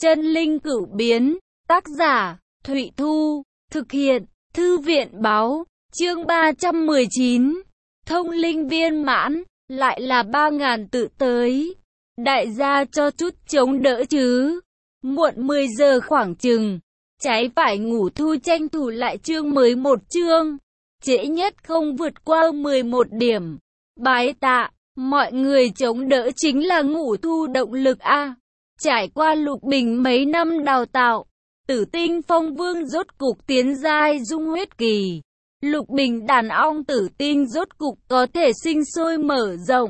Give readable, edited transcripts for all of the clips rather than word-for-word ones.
Chân linh cửu biến, tác giả, Thụy Thu, thực hiện, Thư viện báo, chương 319, thông linh viên mãn, lại là 3.000 tự tới. Đại gia cho chút chống đỡ chứ. Muộn 10 giờ khoảng chừng, trái phải ngủ thu tranh thủ lại chương mới một chương. Trễ nhất không vượt qua 11 điểm. Bái tạ, mọi người chống đỡ chính là ngủ thu động lực a. Trải qua Lục Bình mấy năm đào tạo, Tử Tinh Phong Vương rốt cục tiến giai dung huyết kỳ. Lục Bình đàn ong tử tinh rốt cục có thể sinh sôi mở rộng.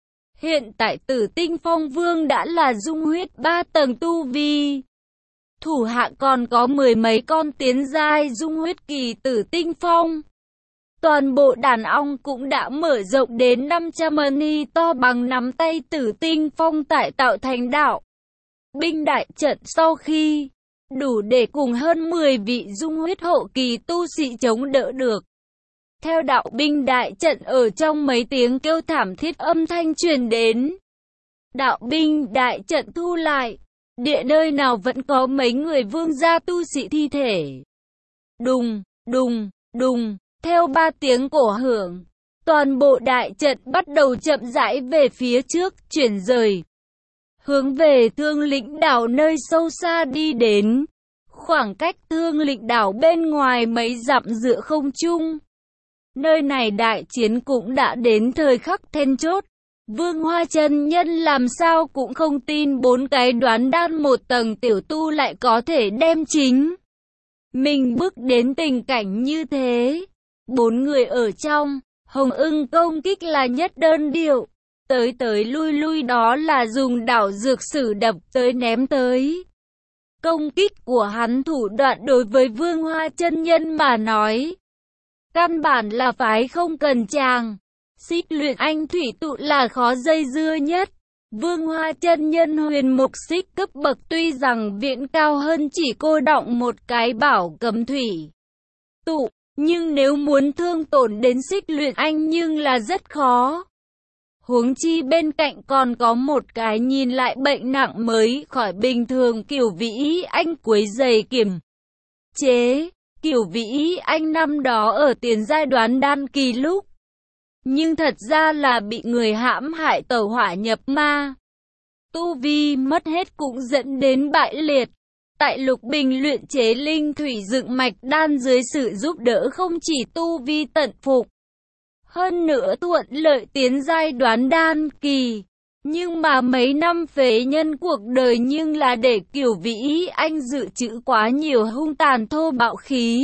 Hiện tại Tử Tinh Phong Vương đã là dung huyết 3 tầng tu vi. Thủ hạ còn có 10 mấy con tiến giai dung huyết kỳ Tử Tinh Phong. Toàn bộ đàn ong cũng đã mở rộng đến 500 ni to bằng nắm tay Tử Tinh Phong tại tạo thành đạo binh đại trận sau khi đủ để cùng hơn 10 vị dung huyết hậu kỳ tu sĩ chống đỡ được. Theo đạo binh đại trận ở trong mấy tiếng kêu thảm thiết âm thanh truyền đến. Đạo binh đại trận thu lại, địa nơi nào vẫn có mấy người vương gia tu sĩ thi thể. Đùng, đùng, đùng, theo 3 tiếng cổ hưởng, toàn bộ đại trận bắt đầu chậm rãi về phía trước, chuyển rời. Hướng về Thương Lĩnh đảo nơi sâu xa đi đến. Khoảng cách Thương Lĩnh đảo bên ngoài mấy dặm giữa không trung. Nơi này đại chiến cũng đã đến thời khắc then chốt. Vương Hoa chân nhân làm sao cũng không tin 4 cái đoán đan 1 tầng tiểu tu lại có thể đem chính mình bước đến tình cảnh như thế. 4 người ở trong, Hồng Ưng công kích là nhất đơn điệu. Tới tới lui lui đó là dùng đảo dược sử đập tới ném tới. Công kích của hắn thủ đoạn đối với Vương Hoa chân nhân mà nói, căn bản là phái không cần chàng. Xích luyện anh thủy tụ là khó dây dưa nhất. Vương Hoa chân nhân huyền mục xích cấp bậc tuy rằng viễn cao hơn chỉ cô đọng một cái bảo cấm thủy tụ, nhưng nếu muốn thương tổn đến xích luyện anh nhưng là rất khó. Huống chi bên cạnh còn có một cái nhìn lại bệnh nặng mới khỏi bình thường Cửu Vĩ Anh quấy giày kiềm chế. Cửu Vĩ Anh năm đó ở tiền giai đoán đan kỳ lúc, nhưng thật ra là bị người hãm hại tẩu hỏa nhập ma. Tu vi mất hết cũng dẫn đến bại liệt. Tại Lục Bình luyện chế linh thủy dựng mạch đan dưới sự giúp đỡ không chỉ tu vi tận phục, hơn nữa thuận lợi tiến giai đoán đan kỳ. Nhưng mà mấy năm phế nhân cuộc đời nhưng là để Cửu Vĩ Anh dự trữ quá nhiều hung tàn thô bạo khí,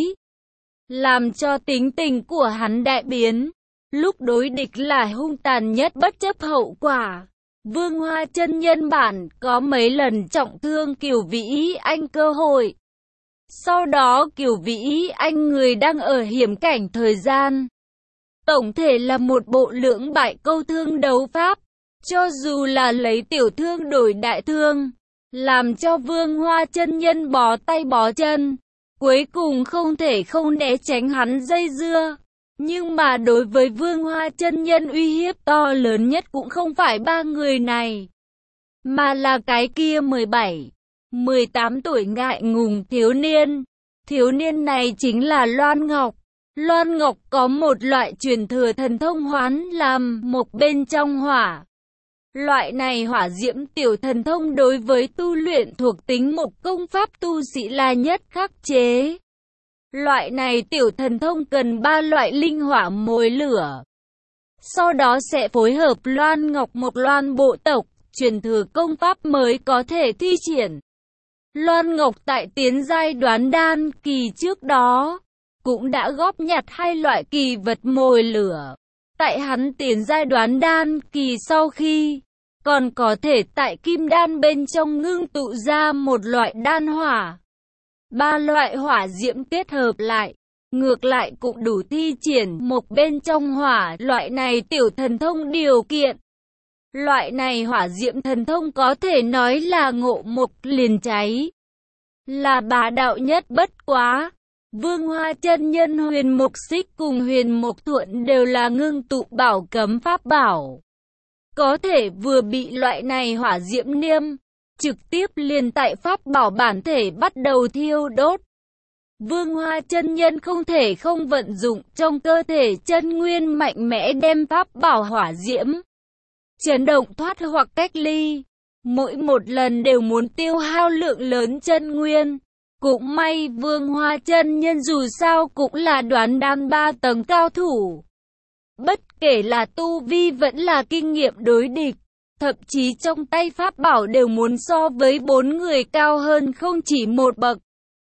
làm cho tính tình của hắn đại biến. Lúc đối địch là hung tàn nhất bất chấp hậu quả. Vương Hoa chân nhân bản có mấy lần trọng thương Cửu Vĩ Anh cơ hội. Sau đó Cửu Vĩ Anh người đang ở hiểm cảnh thời gian. Tổng thể là một bộ lưỡng bại câu thương đấu pháp. Cho dù là lấy tiểu thương đổi đại thương, làm cho Vương Hoa chân nhân bó tay bó chân. Cuối cùng không thể không né tránh hắn dây dưa. Nhưng mà đối với Vương Hoa chân nhân uy hiếp to lớn nhất cũng không phải 3 người này, mà là cái kia 17, 18 tuổi ngại ngùng thiếu niên. Thiếu niên này chính là Loan Ngọc. Loan Ngọc có một loại truyền thừa thần thông hoán làm mộc bên trong hỏa. Loại này hỏa diễm tiểu thần thông đối với tu luyện thuộc tính mộc công pháp tu sĩ là nhất khắc chế. Loại này tiểu thần thông cần 3 loại linh hỏa mồi lửa. Sau đó sẽ phối hợp Loan Ngọc một loan bộ tộc, truyền thừa công pháp mới có thể thi triển. Loan Ngọc tại tiến giai đoán đan kỳ trước đó, cũng đã góp nhặt 2 loại kỳ vật mồi lửa. Tại hắn tiến giai đoán đan kỳ sau khi, còn có thể tại kim đan bên trong ngưng tụ ra một loại đan hỏa. 3 loại hỏa diễm kết hợp lại, ngược lại cũng đủ thi triển mộc bên trong hỏa. Loại này tiểu thần thông điều kiện. Loại này hỏa diễm thần thông có thể nói là ngộ mộc liền cháy, là bá đạo nhất bất quá. Vương Hoa chân nhân huyền mục xích cùng huyền mục thuận đều là ngưng tụ bảo cấm pháp bảo. Có thể vừa bị loại này hỏa diễm niêm trực tiếp liền tại pháp bảo bản thể bắt đầu thiêu đốt. Vương Hoa chân nhân không thể không vận dụng trong cơ thể chân nguyên mạnh mẽ đem pháp bảo hỏa diễm chấn động thoát hoặc cách ly. Mỗi một lần đều muốn tiêu hao lượng lớn chân nguyên. Cũng may Vương Hoa chân nhân dù sao cũng là đoán đan 3 tầng cao thủ. Bất kể là tu vi vẫn là kinh nghiệm đối địch, thậm chí trong tay pháp bảo đều muốn so với 4 người cao hơn không chỉ một bậc.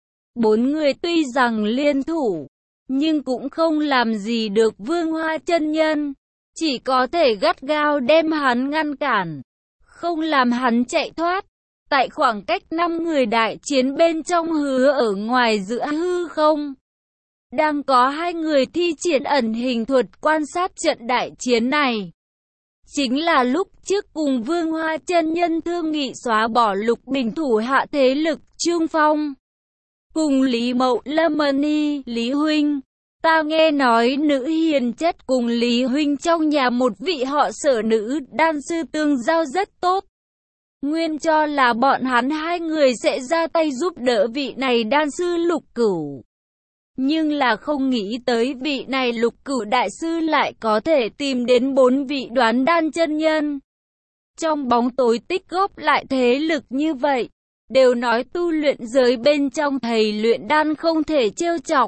4 người tuy rằng liên thủ, nhưng cũng không làm gì được Vương Hoa chân nhân, chỉ có thể gắt gao đem hắn ngăn cản, không làm hắn chạy thoát. Tại khoảng cách 5 người đại chiến bên trong hứa ở ngoài giữa hư không, đang có 2 người thi triển ẩn hình thuật quan sát trận đại chiến này. Chính là lúc trước cùng Vương Hoa chân nhân thương nghị xóa bỏ Lục Bình thủ hạ thế lực Trương Phong. Cùng Lý Mậu Lâm Ni, Lý Huynh, ta nghe nói nữ hiền chất cùng Lý Huynh trong nhà một vị họ Sở nữ đan sư tương giao rất tốt. Nguyên cho là bọn hắn 2 người sẽ ra tay giúp đỡ vị này đan sư Lục Cửu. Nhưng là không nghĩ tới vị này Lục Cửu đại sư lại có thể tìm đến 4 vị đoán đan chân nhân. Trong bóng tối tích góp lại thế lực như vậy, đều nói tu luyện giới bên trong thầy luyện đan không thể trêu chọc.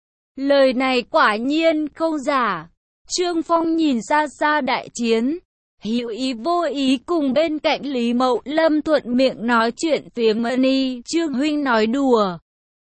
Lời này quả nhiên không giả. Trương Phong nhìn xa xa đại chiến, hữu ý vô ý cùng bên cạnh Lý Mậu Lâm thuận miệng nói chuyện phía Mani. Trương huynh nói đùa.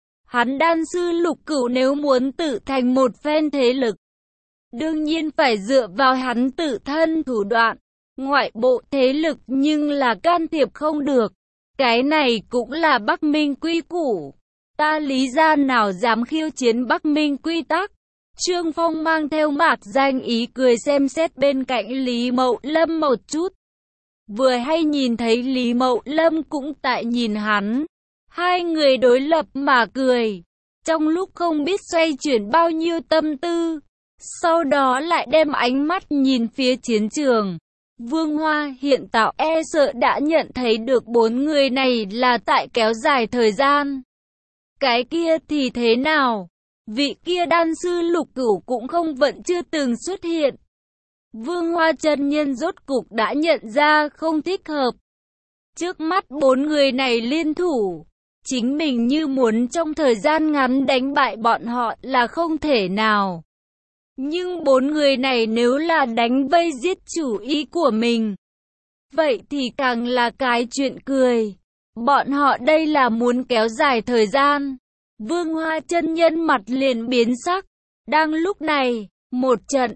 Hắn đan sư Lục Cửu nếu muốn tự thành một phen thế lực, đương nhiên phải dựa vào hắn tự thân thủ đoạn. Ngoại bộ thế lực nhưng là can thiệp không được. Cái này cũng là Bắc Minh quy củ. Ta Lý gia nào dám khiêu chiến Bắc Minh quy tắc. Trương Phong mang theo mạc danh ý cười xem xét bên cạnh Lý Mậu Lâm một chút. Vừa hay nhìn thấy Lý Mậu Lâm cũng tại nhìn hắn. 2 người đối lập mà cười. Trong lúc không biết xoay chuyển bao nhiêu tâm tư. Sau đó lại đem ánh mắt nhìn phía chiến trường. Vương Hoa hiện tại e sợ đã nhận thấy được 4 người này là tại kéo dài thời gian. Cái kia thì thế nào? Vị kia đan sư Lục Cửu cũng không vẫn chưa từng xuất hiện. Vương Hoa chân nhân rốt cục đã nhận ra không thích hợp. Trước mắt 4 người này liên thủ, chính mình như muốn trong thời gian ngắn đánh bại bọn họ là không thể nào. Nhưng 4 người này nếu là đánh vây giết chủ ý của mình, vậy thì càng là cái chuyện cười. Bọn họ đây là muốn kéo dài thời gian. Vương Hoa chân nhân mặt liền biến sắc. Đang lúc này, một trận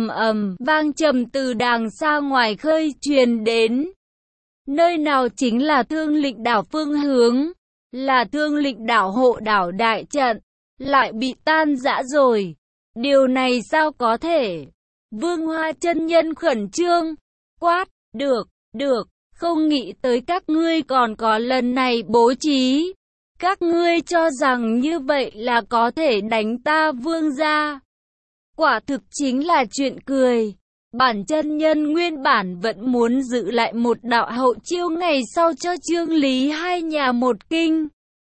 ầm vang trầm từ đàng xa ngoài khơi truyền đến. Nơi nào chính là Thương Lịch đảo phương hướng, là Thương Lịch đảo hộ đảo đại trận, lại bị tan rã rồi. Điều này sao có thể? Vương Hoa chân nhân khẩn trương, quát, được, không nghĩ tới các ngươi còn có lần này bố trí. Các ngươi cho rằng như vậy là có thể đánh ta Vương gia. Quả thực chính là chuyện cười. Bản chân nhân nguyên bản vẫn muốn giữ lại một đạo hậu chiêu ngày sau cho Trương Lý 2 nhà một kinh.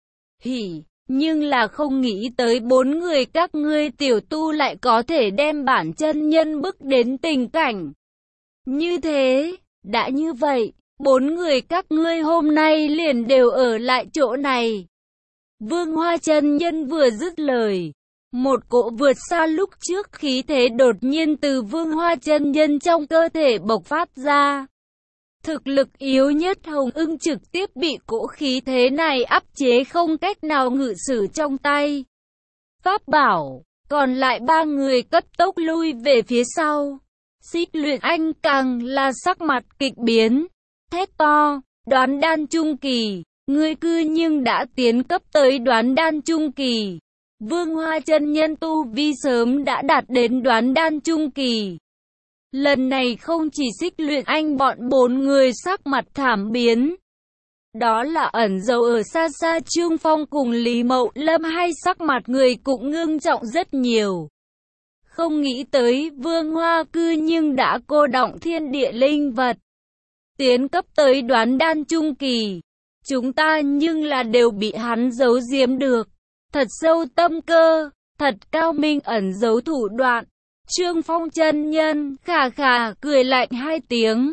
Nhưng là không nghĩ tới 4 người các ngươi tiểu tu lại có thể đem bản chân nhân bức đến tình cảnh như thế. Đã như vậy, 4 người các ngươi hôm nay liền đều ở lại chỗ này. Vương Hoa chân nhân vừa dứt lời, một cỗ vượt xa lúc trước khí thế đột nhiên từ Vương Hoa chân nhân trong cơ thể bộc phát ra. Thực lực yếu nhất Hồng Ưng trực tiếp bị cỗ khí thế này áp chế không cách nào ngự sử trong tay pháp bảo, còn lại 3 người cấp tốc lui về phía sau. Xích Luyện Anh càng là sắc mặt kịch biến, thét to, đoán đan trung kỳ, ngươi cư nhưng đã tiến cấp tới đoán đan trung kỳ. Vương Hoa chân nhân tu vi sớm đã đạt đến đoán đan trung kỳ. Lần này không chỉ Xích Luyện Anh bọn 4 người sắc mặt thảm biến. Đó là ẩn dấu ở xa xa Trương Phong cùng Lý Mậu Lâm, 2 sắc mặt người cũng ngưng trọng rất nhiều. Không nghĩ tới Vương Hoa cư nhưng đã cô động thiên địa linh vật, tiến cấp tới đoán đan trung kỳ. chúng ta nhưng là đều bị hắn giấu giếm được. Thật sâu tâm cơ, thật cao minh ẩn giấu thủ đoạn. Trương Phong chân nhân khà khà cười lạnh hai tiếng.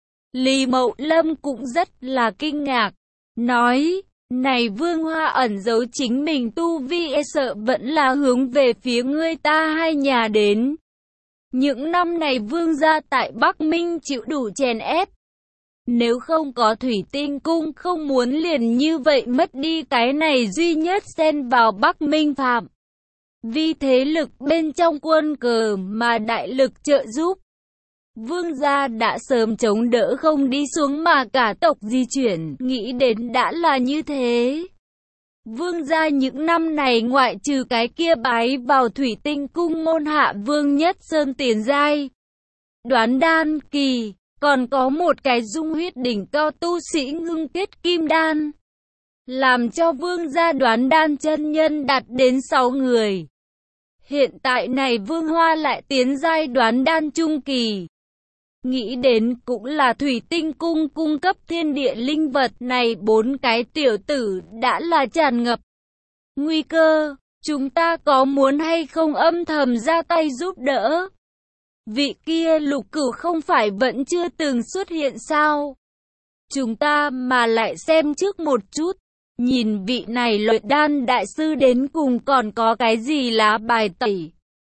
Lý Mậu Lâm cũng rất là kinh ngạc, nói, này Vương Hoa ẩn giấu chính mình tu vi e sợ vẫn là hướng về phía ngươi ta hai nhà đến. Những năm này Vương gia tại Bắc Minh chịu đủ chèn ép. Nếu không có Thủy Tinh Cung không muốn liền như vậy mất đi cái này duy nhất xen vào Bắc Minh phạm. Vì thế lực bên trong quân cờ mà đại lực trợ giúp. Vương gia đã sớm chống đỡ không đi xuống mà cả tộc di chuyển, nghĩ đến đã là như thế. Vương gia những năm này ngoại trừ cái kia bái vào Thủy Tinh Cung môn hạ Vương Nhất Sơn tiền giai. Đoán đan kỳ, còn có một cái dung huyết đỉnh cao tu sĩ ngưng kết kim đan. Làm cho Vương gia đoán đan chân nhân đạt đến 6 người. Hiện tại này Vương Hoa lại tiến giai đoán đan trung kỳ. Nghĩ đến cũng là Thủy Tinh Cung cung cấp thiên địa linh vật này 4 cái tiểu tử đã là tràn ngập nguy cơ, chúng ta có muốn hay không âm thầm ra tay giúp đỡ? Vị kia Lục Cửu không phải vẫn chưa từng xuất hiện sao? Chúng ta mà lại xem trước một chút, nhìn vị này luyện đan đại sư đến cùng còn có cái gì lá bài tẩy.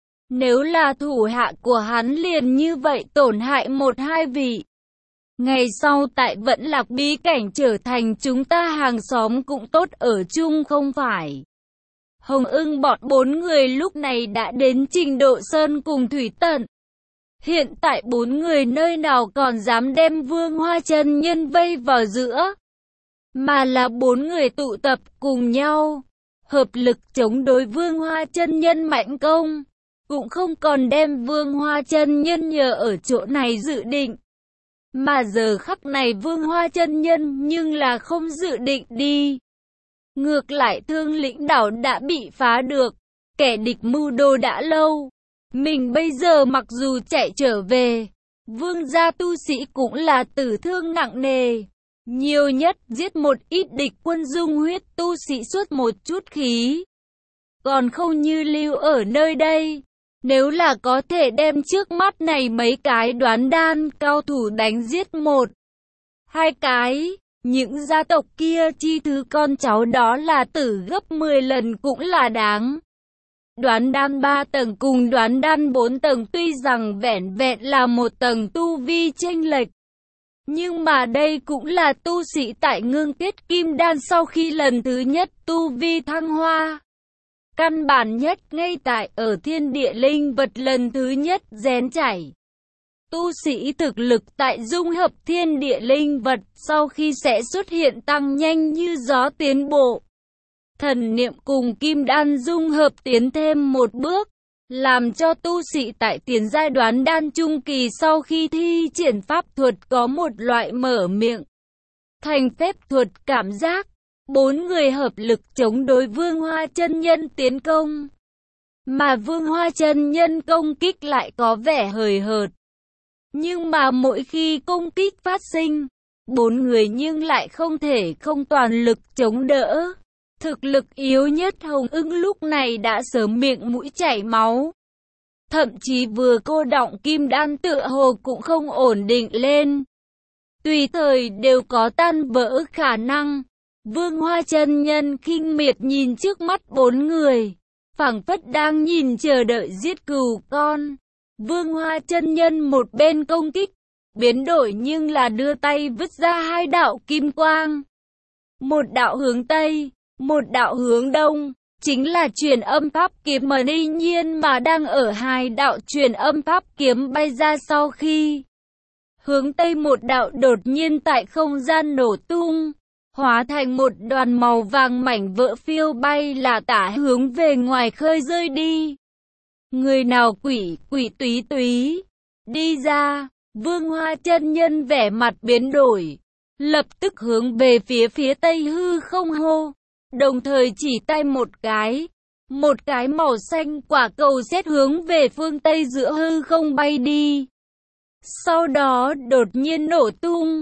Nếu là thủ hạ của hắn liền như vậy tổn hại 1-2 vị. Ngày sau tại Vẫn Lạc bí cảnh trở thành chúng ta hàng xóm cũng tốt ở chung không phải. Hồng Ưng bọn 4 người lúc này đã đến trình độ sơn cùng thủy tận. Hiện tại 4 người nơi nào còn dám đem Vương Hoa chân nhân vây vào giữa. Mà là 4 người tụ tập cùng nhau, hợp lực chống đối Vương Hoa chân nhân mạnh công. Cũng không còn đem Vương Hoa chân nhân nhờ ở chỗ này dự định. Mà giờ khắc này Vương Hoa chân nhân nhưng là không dự định đi. Ngược lại Thương Lĩnh đảo đã bị phá được, kẻ địch mưu đồ đã lâu. Mình bây giờ mặc dù chạy trở về, Vương gia tu sĩ cũng là tử thương nặng nề. Nhiều nhất giết một ít địch quân dung huyết tu sĩ suốt một chút khí. Còn không như lưu ở nơi đây. Nếu là có thể đem trước mắt này mấy cái đoán đan cao thủ đánh giết 1-2 cái, những gia tộc kia chi thứ con cháu đó là tử gấp 10 lần cũng là đáng. Đoán đan 3 tầng cùng đoán đan 4 tầng tuy rằng vẻn vẹn là một tầng tu vi chênh lệch. Nhưng mà đây cũng là tu sĩ tại ngưng kết kim đan sau khi lần thứ nhất tu vi thăng hoa. Căn bản nhất ngay tại ở thiên địa linh vật lần thứ nhất rén chảy. Tu sĩ thực lực tại dung hợp thiên địa linh vật sau khi sẽ xuất hiện tăng nhanh như gió tiến bộ. Thần niệm cùng kim đan dung hợp tiến thêm một bước, làm cho tu sĩ tại tiền giai đoán đan trung kỳ sau khi thi triển pháp thuật có một loại mở miệng thành phép thuật cảm giác. 4 người hợp lực chống đối Vương Hoa chân nhân tiến công. Mà Vương Hoa chân nhân công kích lại có vẻ hời hợt. Nhưng mà mỗi khi công kích phát sinh, 4 người nhưng lại không thể không toàn lực chống đỡ. Thực lực yếu nhất Hồng Ưng lúc này đã sớm miệng mũi chảy máu. Thậm chí vừa cô đọng kim đan tựa hồ cũng không ổn định lên. Tùy thời đều có tan vỡ khả năng. Vương Hoa chân nhân khinh miệt nhìn trước mắt 4 người, phảng phất đang nhìn chờ đợi giết cừu con. Vương Hoa chân nhân một bên công kích, biến đổi nhưng là đưa tay vứt ra 2 đạo kim quang. Một đạo hướng Tây, một đạo hướng Đông, chính là truyền âm pháp kiếm mà y nhiên mà đang ở 2 đạo truyền âm pháp kiếm bay ra sau khi. Hướng Tây một đạo đột nhiên tại không gian nổ tung. Hóa thành một đoàn màu vàng mảnh vỡ phiêu bay là tả hướng về ngoài khơi rơi đi. Người nào quỷ túy túy, đi ra, Vương Hoa chân nhân vẻ mặt biến đổi, lập tức hướng về phía Tây hư không hô, đồng thời chỉ tay một cái màu xanh quả cầu sét hướng về phương Tây giữa hư không bay đi. Sau đó đột nhiên nổ tung.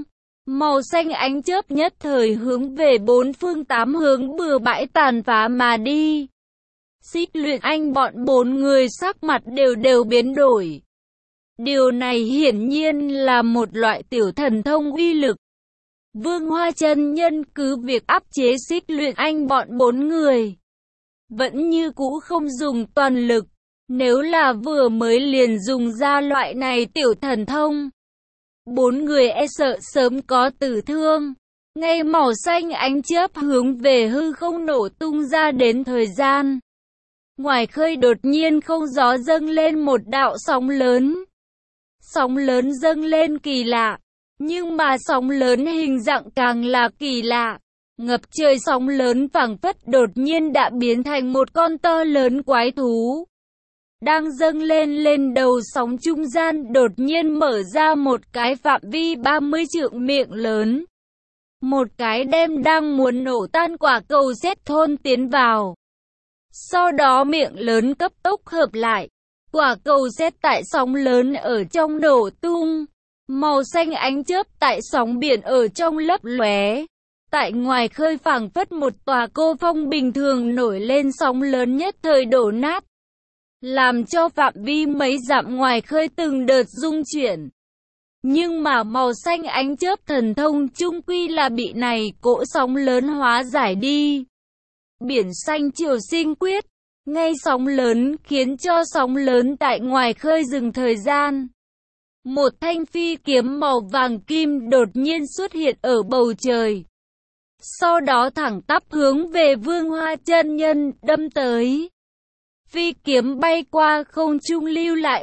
Màu xanh ánh chớp nhất thời hướng về bốn phương tám hướng bừa bãi tàn phá mà đi. Xích Luyện Anh bọn bốn người sắc mặt đều biến đổi. Điều này hiển nhiên là một loại tiểu thần thông uy lực. Vương Hoa chân nhân cứ việc áp chế Xích Luyện Anh bọn bốn người, vẫn như cũ không dùng toàn lực. Nếu là vừa mới liền dùng ra loại này tiểu thần thông, bốn người e sợ sớm có tử thương. Ngay màu xanh ánh chớp hướng về hư không nổ tung ra đến thời gian, ngoài khơi đột nhiên không gió dâng lên một đạo sóng lớn. Sóng lớn dâng lên kỳ lạ, nhưng mà sóng lớn hình dạng càng là kỳ lạ. Ngập trời sóng lớn phảng phất đột nhiên đã biến thành một con to lớn quái thú. Đang dâng lên đầu sóng trung gian đột nhiên mở ra một cái phạm vi 30 trượng miệng lớn. Một cái đem đang muốn nổ tan quả cầu sét thôn tiến vào. Sau đó miệng lớn cấp tốc hợp lại. Quả cầu sét tại sóng lớn ở trong nổ tung. Màu xanh ánh chớp tại sóng biển ở trong lấp lóe. Tại ngoài khơi phảng phất một tòa cô phong bình thường nổi lên, sóng lớn nhất thời đổ nát, làm cho phạm vi mấy dặm ngoài khơi từng đợt rung chuyển. Nhưng mà màu xanh ánh chớp thần thông chung quy là bị này cỗ sóng lớn hóa giải đi. Biển xanh triều sinh quyết, ngay sóng lớn khiến cho sóng lớn tại ngoài khơi dừng thời gian. Một thanh phi kiếm màu vàng kim đột nhiên xuất hiện ở bầu trời. Sau đó thẳng tắp hướng về Vương Hoa chân nhân đâm tới. Phi kiếm bay qua không trung lưu lại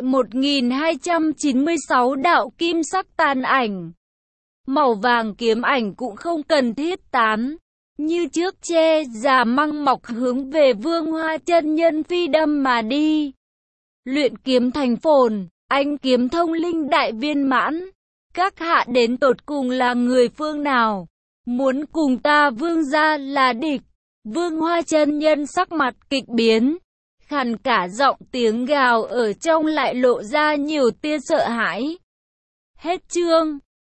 1296 đạo kim sắc tàn ảnh. Màu vàng kiếm ảnh cũng không cần thiết tán, như trước che già măng mọc hướng về Vương Hoa chân nhân phi đâm mà đi. Luyện kiếm thành phồn, anh kiếm thông linh đại viên mãn. Các hạ đến tột cùng là người phương nào? Muốn cùng ta Vương gia là địch? Vương Hoa chân nhân sắc mặt kịch biến, khàn cả giọng, tiếng gào ở trong lại lộ ra nhiều tia sợ hãi. Hết chương.